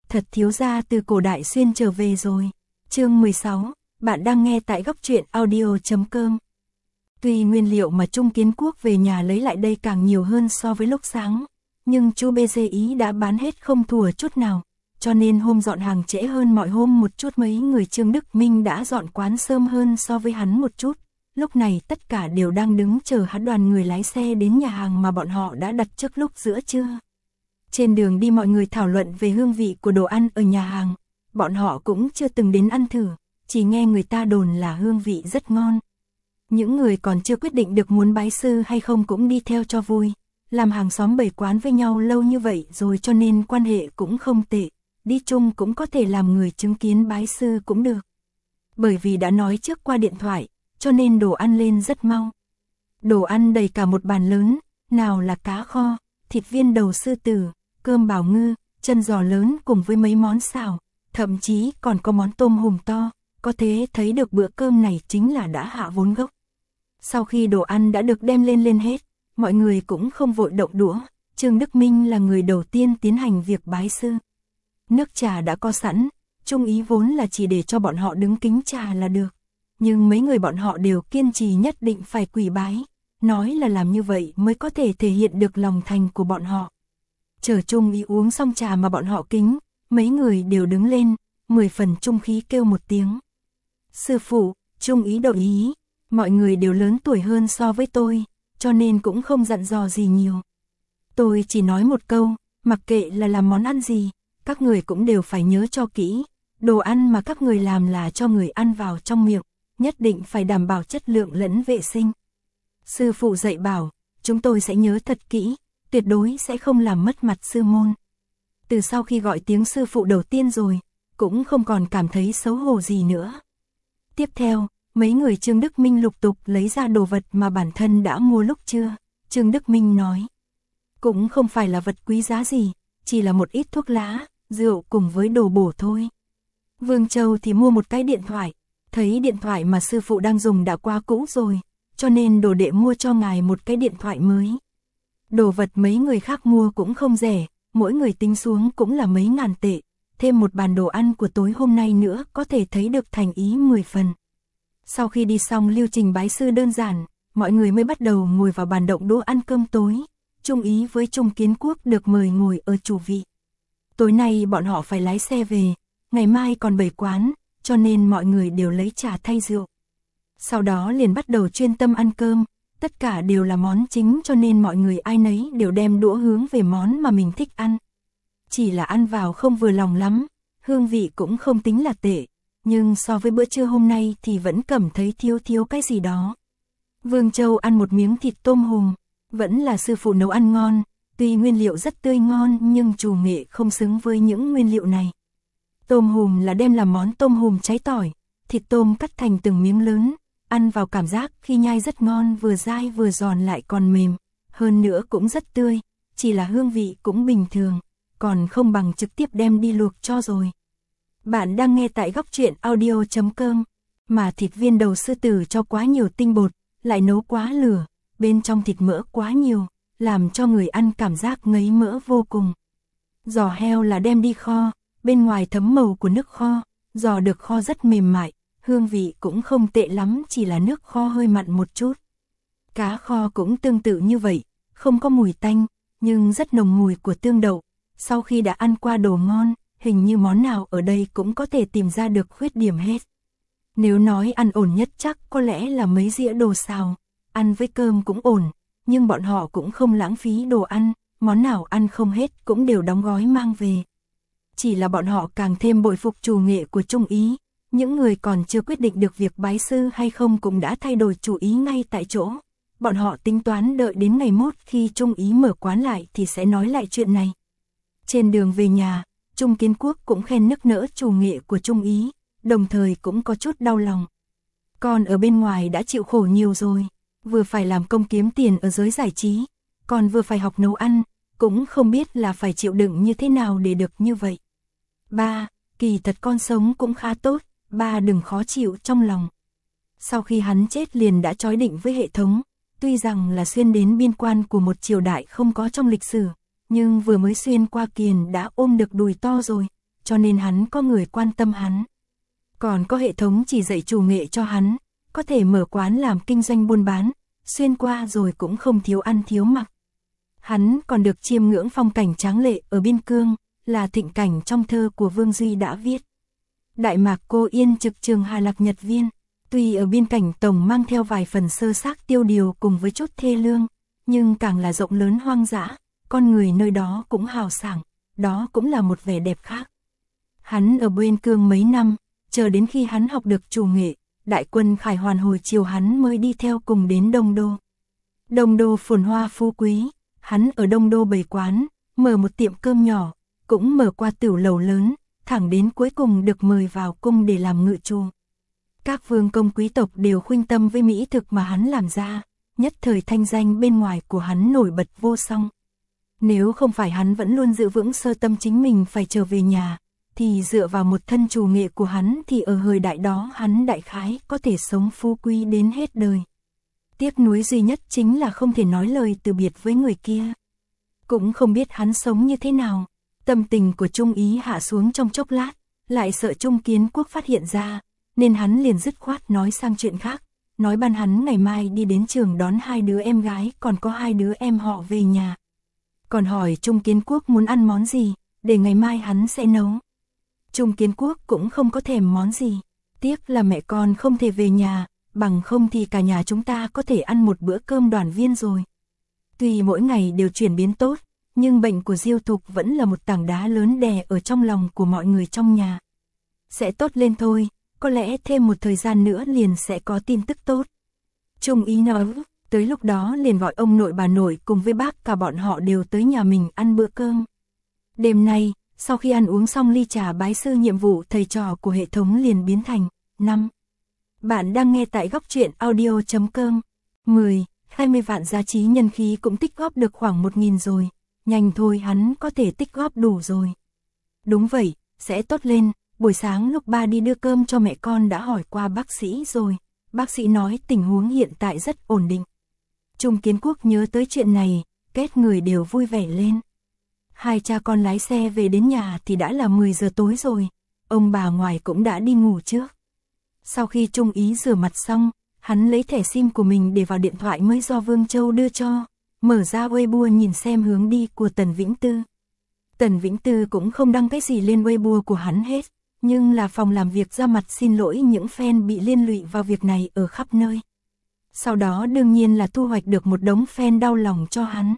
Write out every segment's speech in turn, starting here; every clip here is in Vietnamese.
thật thiếu gia từ cổ đại xuyên trở về rồi. Chương 16, bạn đang nghe tại góc truyện audio.com. Tuy nguyên liệu mà Trung Kiến Quốc về nhà lấy lại đây càng nhiều hơn so với lúc sáng, nhưng chú BG ý đã bán hết không thua chút nào, cho nên hôm dọn hàng trễ hơn mọi hôm một chút. Mấy người Trương Đức Minh đã dọn quán sớm hơn so với hắn một chút. Lúc này tất cả đều đang đứng chờ hắn đoàn người lái xe đến nhà hàng mà bọn họ đã đặt trước lúc giữa trưa. Trên đường đi mọi người thảo luận về hương vị của đồ ăn ở nhà hàng, bọn họ cũng chưa từng đến ăn thử, chỉ nghe người ta đồn là hương vị rất ngon. Những người còn chưa quyết định được muốn bái sư hay không cũng đi theo cho vui, làm hàng xóm bày quán với nhau lâu như vậy rồi cho nên quan hệ cũng không tệ, đi chung cũng có thể làm người chứng kiến bái sư cũng được. Bởi vì đã nói trước qua điện thoại, cho nên đồ ăn lên rất mau. Đồ ăn đầy cả một bàn lớn, nào là cá kho, thịt viên đầu sư tử, cơm bào ngư, chân giò lớn cùng với mấy món xào, thậm chí còn có món tôm hùm to, có thể thấy được bữa cơm này chính là đã hạ vốn gốc. Sau khi đồ ăn đã được đem lên hết, mọi người cũng không vội động đũa, Trương Đức Minh là người đầu tiên tiến hành việc bái sư. Nước trà đã có sẵn, Trung ý vốn là chỉ để cho bọn họ đứng kính trà là được, nhưng mấy người bọn họ đều kiên trì nhất định phải quỳ bái, nói là làm như vậy mới có thể thể hiện được lòng thành của bọn họ. Chờ Trung ý uống xong trà mà bọn họ kính, mấy người đều đứng lên, 10 phần trung khí kêu một tiếng. Sư phụ, Trung ý đồng ý, mọi người đều lớn tuổi hơn so với tôi, cho nên cũng không dặn dò gì nhiều. Tôi chỉ nói một câu, mặc kệ là làm món ăn gì, các người cũng đều phải nhớ cho kỹ, đồ ăn mà các người làm là cho người ăn vào trong miệng, nhất định phải đảm bảo chất lượng lẫn vệ sinh. Sư phụ dạy bảo, chúng tôi sẽ nhớ thật kỹ, tuyệt đối sẽ không làm mất mặt sư môn. Từ sau khi gọi tiếng sư phụ đầu tiên rồi, cũng không còn cảm thấy xấu hổ gì nữa. Tiếp theo, mấy người Trương Đức Minh lục tục lấy ra đồ vật mà bản thân đã mua lúc trưa. Trương Đức Minh nói, cũng không phải là vật quý giá gì, chỉ là một ít thuốc lá, rượu cùng với đồ bổ thôi. Vương Châu thì mua một cái điện thoại, thấy điện thoại mà sư phụ đang dùng đã quá cũ rồi, cho nên đồ đệ mua cho ngài một cái điện thoại mới. Đồ vật mấy người khác mua cũng không rẻ, mỗi người tính xuống cũng là mấy ngàn tệ, thêm một bàn đồ ăn của tối hôm nay nữa có thể thấy được thành ý 10 phần. Sau khi đi xong lưu trình bái sư đơn giản, mọi người mới bắt đầu ngồi vào bàn động đũa ăn cơm tối. Trung ý với Trung Kiến Quốc được mời ngồi ở chủ vị. Tối nay bọn họ phải lái xe về, ngày mai còn bày quán, cho nên mọi người đều lấy trà thay rượu. Sau đó liền bắt đầu chuyên tâm ăn cơm, tất cả đều là món chính cho nên mọi người ai nấy đều đem đũa hướng về món mà mình thích ăn. Chỉ là ăn vào không vừa lòng lắm, hương vị cũng không tính là tệ, nhưng so với bữa trưa hôm nay thì vẫn cảm thấy thiếu cái gì đó. Vương Châu ăn một miếng thịt tôm hùm, vẫn là sư phụ nấu ăn ngon, tuy nguyên liệu rất tươi ngon nhưng chủ nghệ không xứng với những nguyên liệu này. Tôm hùm là đem làm món tôm hùm cháy tỏi, thịt tôm cắt thành từng miếng lớn, ăn vào cảm giác khi nhai rất ngon, vừa dai vừa giòn lại còn mềm, hơn nữa cũng rất tươi, chỉ là hương vị cũng bình thường, còn không bằng trực tiếp đem đi luộc cho rồi. Bạn đang nghe tại góc truyện audio.com, mà thịt viên đầu sư tử cho quá nhiều tinh bột, lại nấu quá lửa, bên trong thịt mỡ quá nhiều, làm cho người ăn cảm giác ngấy mỡ vô cùng. Giò heo là đem đi kho, bên ngoài thấm màu của nước kho, giò được kho rất mềm mại, hương vị cũng không tệ lắm, chỉ là nước kho hơi mặn một chút. Cá kho cũng tương tự như vậy, không có mùi tanh, nhưng rất nồng mùi của tương đậu. Sau khi đã ăn qua đồ ngon, hình như món nào ở đây cũng có thể tìm ra được khuyết điểm hết. Nếu nói ăn ổn nhất chắc có lẽ là mấy dĩa đồ xào, ăn với cơm cũng ổn, nhưng bọn họ cũng không lãng phí đồ ăn, món nào ăn không hết cũng đều đóng gói mang về. Chỉ là bọn họ càng thêm bội phục chủ nghệ của Trung ý, những người còn chưa quyết định được việc bái sư hay không cũng đã thay đổi chủ ý ngay tại chỗ. Bọn họ tính toán đợi đến ngày mốt khi Trung ý mở quán lại thì sẽ nói lại chuyện này. Trên đường về nhà, Trung Kiến Quốc cũng khen nức nỡ chủ nghệ của Trung ý, đồng thời cũng có chút đau lòng. Con ở bên ngoài đã chịu khổ nhiều rồi, vừa phải làm công kiếm tiền ở giới giải trí, còn vừa phải học nấu ăn, cũng không biết là phải chịu đựng như thế nào để được như vậy. Ba, kỳ thật con sống cũng khá tốt, ba đừng khó chịu trong lòng. Sau khi hắn chết liền đã trói định với hệ thống, tuy rằng là xuyên đến biên quan của một triều đại không có trong lịch sử, nhưng vừa mới xuyên qua kiền đã ôm được đùi to rồi, cho nên hắn có người quan tâm hắn. Còn có hệ thống chỉ dạy chủ nghệ cho hắn, có thể mở quán làm kinh doanh buôn bán, xuyên qua rồi cũng không thiếu ăn thiếu mặc. Hắn còn được chiêm ngưỡng phong cảnh tráng lệ ở biên cương, là thịnh cảnh trong thơ của Vương Duy đã viết. Đại mạc cô yên trực trường Hà Lạc Nhật Viên, tuy ở biên cảnh tổng mang theo vài phần sơ xác tiêu điều cùng với chút thê lương, nhưng càng là rộng lớn hoang dã, con người nơi đó cũng hào sảng, đó cũng là một vẻ đẹp khác. Hắn ở biên cương mấy năm, chờ đến khi hắn học được chủ nghệ, đại quân khải hoàn hồi chiều hắn mới đi theo cùng đến Đông Đô. Đông Đô phồn hoa phú quý, hắn ở Đông Đô bày quán, mở một tiệm cơm nhỏ, cũng mở qua tửu lầu lớn, thẳng đến cuối cùng được mời vào cung để làm ngự trù. Các vương công quý tộc đều khuynh tâm với mỹ thực mà hắn làm ra, nhất thời thanh danh bên ngoài của hắn nổi bật vô song. Nếu không phải hắn vẫn luôn giữ vững sơ tâm chính mình phải trở về nhà, thì dựa vào một thân chủ nghệ của hắn thì ở thời đại đó hắn đại khái có thể sống phú quý đến hết đời. Tiếc nuối duy nhất chính là không thể nói lời từ biệt với người kia. Cũng không biết hắn sống như thế nào. Tâm tình của Trung Ý hạ xuống trong chốc lát, lại sợ Trung Kiến Quốc phát hiện ra, nên hắn liền dứt khoát nói sang chuyện khác, nói ban hắn ngày mai đi đến trường đón 2 đứa em gái, còn có 2 đứa em họ về nhà. Còn hỏi Trung Kiến Quốc muốn ăn món gì, để ngày mai hắn sẽ nấu. Trung Kiến Quốc cũng không có thèm món gì, tiếc là mẹ con không thể về nhà, bằng không thì cả nhà chúng ta có thể ăn một bữa cơm đoàn viên rồi. Tuy mỗi ngày đều chuyển biến tốt, nhưng bệnh của Diêu Thục vẫn là một tảng đá lớn đè ở trong lòng của mọi người trong nhà. Sẽ tốt lên thôi, có lẽ thêm một thời gian nữa liền sẽ có tin tức tốt. Trung Ý nói, tới lúc đó liền gọi ông nội bà nội cùng với bác cả bọn họ đều tới nhà mình ăn bữa cơm. Đêm nay, sau khi ăn uống xong ly trà bái sư, nhiệm vụ thầy trò của hệ thống liền biến thành 5. Bạn đang nghe tại góc truyện audio.com. 10, 20 vạn giá trị nhân khí cũng tích góp được khoảng 1.000 rồi. Nhanh thôi, hắn có thể tích góp đủ rồi. Đúng vậy, sẽ tốt lên. Buổi sáng lúc ba đi đưa cơm cho mẹ con đã hỏi qua bác sĩ rồi. Bác sĩ nói tình huống hiện tại rất ổn định. Trung Kiến Quốc nhớ tới chuyện này, kết người đều vui vẻ lên. Hai cha con lái xe về đến nhà thì đã là 10 giờ tối rồi. Ông bà ngoài cũng đã đi ngủ trước. Sau khi Trung Ý rửa mặt xong, hắn lấy thẻ SIM của mình để vào điện thoại mới do Vương Châu đưa cho. Mở ra Weibo nhìn xem hướng đi của Tần Vĩnh Tư. Tần Vĩnh Tư cũng không đăng cái gì lên Weibo của hắn hết, nhưng là phòng làm việc ra mặt xin lỗi những fan bị liên lụy vào việc này ở khắp nơi. Sau đó đương nhiên là thu hoạch được một đống fan đau lòng cho hắn.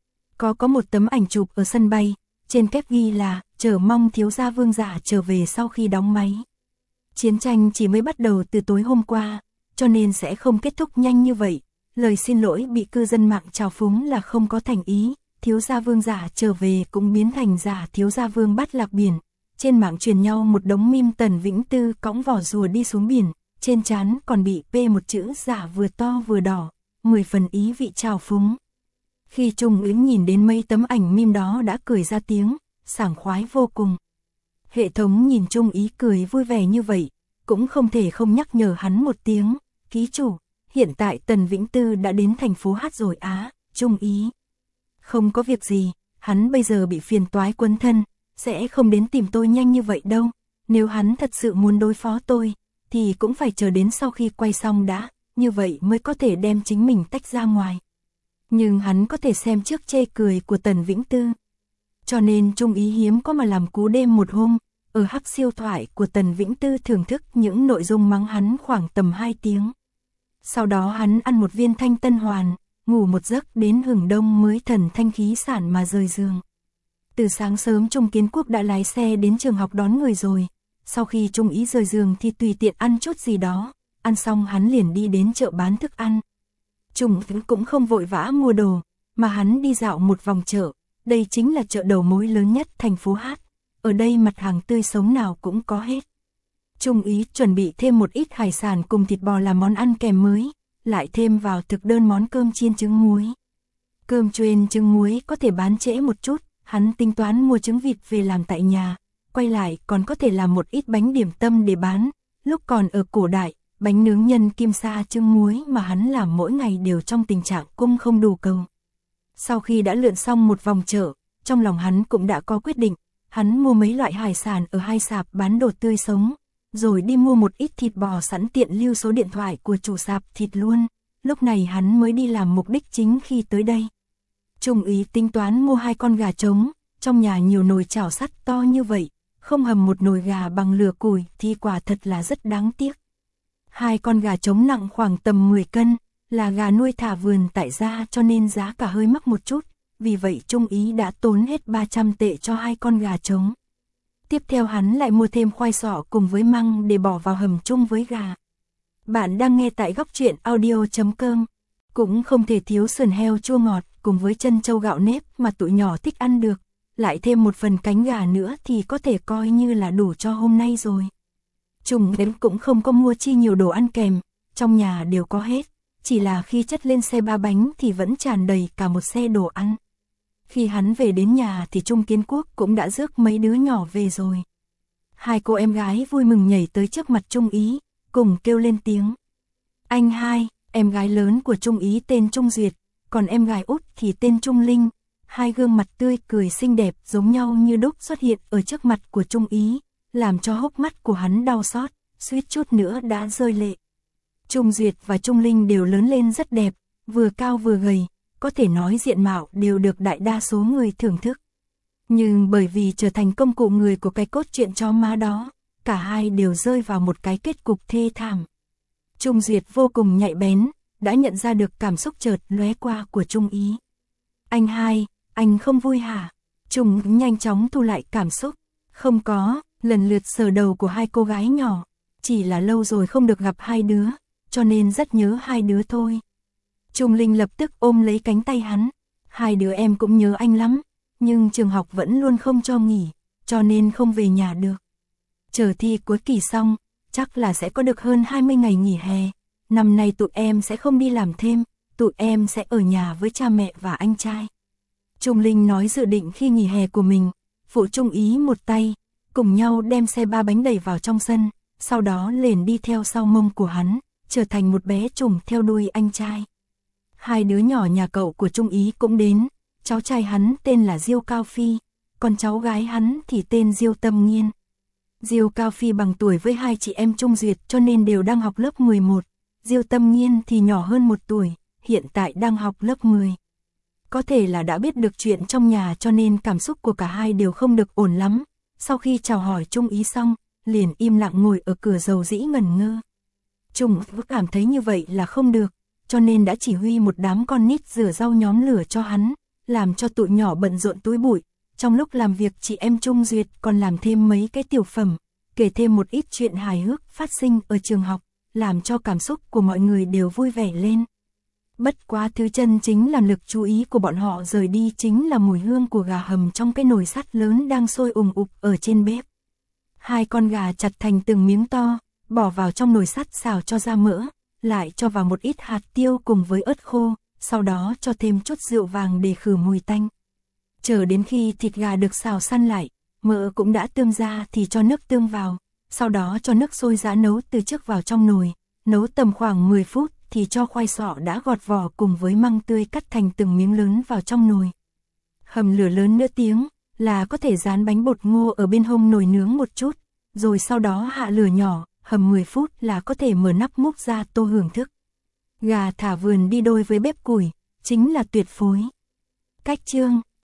Có một tấm ảnh chụp ở sân bay, trên kép ghi là chờ mong thiếu gia Vương Giả trở về sau khi đóng máy. Chiến tranh chỉ mới bắt đầu từ tối hôm qua, cho nên sẽ không kết thúc nhanh như vậy. Lời xin lỗi bị cư dân mạng trào phúng là không có thành ý, thiếu gia Vương Giả trở về cũng biến thành giả thiếu gia Vương bắt lạc biển. Trên mạng truyền nhau một đống meme Tần Vĩnh Tư cõng vỏ rùa đi xuống biển, trên trán còn bị P một chữ giả vừa to vừa đỏ, 10 phần ý vị trào phúng. Khi Trung Ý nhìn đến mấy tấm ảnh meme đó đã cười ra tiếng, sảng khoái vô cùng. Hệ thống nhìn Trung Ý cười vui vẻ như vậy, cũng không thể không nhắc nhở hắn một tiếng, ký chủ, hiện tại Tần Vĩnh Tư đã đến thành phố Hát rồi á. Trung Ý. Không có việc gì, hắn bây giờ bị phiền toái quấn thân, sẽ không đến tìm tôi nhanh như vậy đâu. Nếu hắn thật sự muốn đối phó tôi, thì cũng phải chờ đến sau khi quay xong đã, như vậy mới có thể đem chính mình tách ra ngoài. Nhưng hắn có thể xem trước chê cười của Tần Vĩnh Tư. Cho nên Trung Ý hiếm có mà làm cú đêm một hôm, ở Hắc Siêu Thoại của Tần Vĩnh Tư thưởng thức những nội dung mắng hắn khoảng tầm 2 tiếng. Sau đó hắn ăn một viên thanh tân hoàn, ngủ một giấc đến hừng đông mới thần thanh khí sản mà rời giường. Từ sáng sớm Trung Kiến Quốc đã lái xe đến trường học đón người rồi. Sau khi Trung Ý rời giường thì tùy tiện ăn chút gì đó, ăn xong hắn liền đi đến chợ bán thức ăn. Trung Ý cũng không vội vã mua đồ, mà hắn đi dạo một vòng chợ. Đây chính là chợ đầu mối lớn nhất thành phố Hát. Ở đây mặt hàng tươi sống nào cũng có hết. Trung Ý chuẩn bị thêm một ít hải sản cùng thịt bò làm món ăn kèm mới, lại thêm vào thực đơn món cơm chiên trứng muối. Cơm chiên trứng muối có thể bán trễ một chút, hắn tính toán mua trứng vịt về làm tại nhà, quay lại còn có thể làm một ít bánh điểm tâm để bán. Lúc còn ở cổ đại, bánh nướng nhân kim sa trứng muối mà hắn làm mỗi ngày đều trong tình trạng cung không đủ cầu. Sau khi đã lượn xong một vòng chợ, trong lòng hắn cũng đã có quyết định, hắn mua mấy loại hải sản ở hai sạp bán đồ tươi sống, rồi đi mua một ít thịt bò sẵn tiện lưu số điện thoại của chủ sạp thịt luôn, lúc này hắn mới đi làm mục đích chính khi tới đây. Trung úy tính toán mua 2 con gà trống, trong nhà nhiều nồi chảo sắt to như vậy, không hầm một nồi gà bằng lửa củi thì quả thật là rất đáng tiếc. 2 con gà trống nặng khoảng tầm 10 cân, là gà nuôi thả vườn tại gia cho nên giá cả hơi mắc một chút, vì vậy Trung úy đã tốn hết 300 tệ cho 2 con gà trống. Tiếp theo hắn lại mua thêm khoai sọ cùng với măng để bỏ vào hầm chung với gà. Bạn đang nghe tại góc truyện audio.com. Cũng không thể thiếu sườn heo chua ngọt cùng với chân trâu gạo nếp mà tụi nhỏ thích ăn được, lại thêm một phần cánh gà nữa thì có thể coi như là đủ cho hôm nay rồi. Trung úy cũng không có mua chi nhiều đồ ăn kèm, trong nhà đều có hết, chỉ là khi chất lên xe 3 bánh thì vẫn tràn đầy cả một xe đồ ăn. Khi hắn về đến nhà thì Trung Kiến Quốc cũng đã rước mấy đứa nhỏ về rồi. 2 cô em gái vui mừng nhảy tới trước mặt Trung úy, cùng kêu lên tiếng. Anh hai, em gái lớn của Trung úy tên Trung Duyệt, còn em gái út thì tên Trung Linh. 2 gương mặt tươi cười xinh đẹp giống nhau như đúc xuất hiện ở trước mặt của Trung úy, làm cho hốc mắt của hắn đau xót, suýt chút nữa đã rơi lệ. Trung Duyệt và Trung Linh đều lớn lên rất đẹp, vừa cao vừa gầy, có thể nói diện mạo đều được đại đa số người thưởng thức. Nhưng bởi vì trở thành công cụ người của cái cốt truyện chó má đó, cả hai đều rơi vào một cái kết cục thê thảm. Trung Duyệt vô cùng nhạy bén, đã nhận ra được cảm xúc chợt lóe qua của Trung úy. Anh hai, anh không vui hả? Trung nhanh chóng thu lại cảm xúc. Không có, lần lượt sờ đầu của 2 cô gái nhỏ, chỉ là lâu rồi không được gặp 2 đứa, cho nên rất nhớ 2 đứa thôi. Trung Linh lập tức ôm lấy cánh tay hắn. 2 đứa em cũng nhớ anh lắm, nhưng trường học vẫn luôn không cho nghỉ, cho nên không về nhà được. Chờ thi cuối kỳ xong, chắc là sẽ có được hơn 20 ngày nghỉ hè. Năm nay tụi em sẽ không đi làm thêm, tụi em sẽ ở nhà với cha mẹ và anh trai. Trung Linh nói dự định khi nghỉ hè của mình, phụ Trung úy một tay, cùng nhau đem xe 3 bánh đẩy vào trong sân, sau đó liền đi theo sau mông của hắn, trở thành một bé trùng theo đuôi anh trai. 2 đứa nhỏ nhà cậu của Trung úy cũng đến, cháu trai hắn tên là Diêu Cao Phi, còn cháu gái hắn thì tên Diêu Tâm Nghiên. Diêu Cao Phi bằng tuổi với 2 chị em Trung Duyệt cho nên đều đang học lớp 11, Diêu Tâm Nghiên thì nhỏ hơn 1 tuổi, hiện tại đang học lớp 10. Có thể là đã biết được chuyện trong nhà cho nên cảm xúc của cả hai đều không được ổn lắm, sau khi chào hỏi Trung úy xong, liền im lặng ngồi ở cửa dầu dĩ ngẩn ngơ. Trung úy cảm thấy như vậy là không được, cho nên đã chỉ huy một đám con nít rửa rau nhóm lửa cho hắn, làm cho tụi nhỏ bận rộn túi bụi. Trong lúc làm việc chị em Trung Duyệt còn làm thêm mấy cái tiểu phẩm, kể thêm một ít chuyện hài hước phát sinh ở trường học, làm cho cảm xúc của mọi người đều vui vẻ lên. Bất quá thứ chân chính làm lực chú ý của bọn họ rời đi chính là mùi hương của gà hầm trong cái nồi sắt lớn đang sôi ùm ụp ở trên bếp. 2 con gà chặt thành từng miếng to, bỏ vào trong nồi sắt xào cho ra mỡ, lại cho vào một ít hạt tiêu cùng với ớt khô, sau đó cho thêm chút rượu vàng để khử mùi tanh. Chờ đến khi thịt gà được xào săn lại, mỡ cũng đã tươm ra thì cho nước tương vào, sau đó cho nước sôi giã nấu từ trước vào trong nồi, nấu tầm khoảng 10 phút thì cho khoai sọ đã gọt vỏ cùng với măng tươi cắt thành từng miếng lớn vào trong nồi. Hầm lửa lớn nửa tiếng là có thể rán bánh bột ngô ở bên hông nồi nướng một chút, rồi sau đó hạ lửa nhỏ, hầm 10 phút là có thể mở nắp múc ra tô hưởng thức. Gà thả vườn đi đôi với bếp củi, chính là tuyệt phối. Cách chương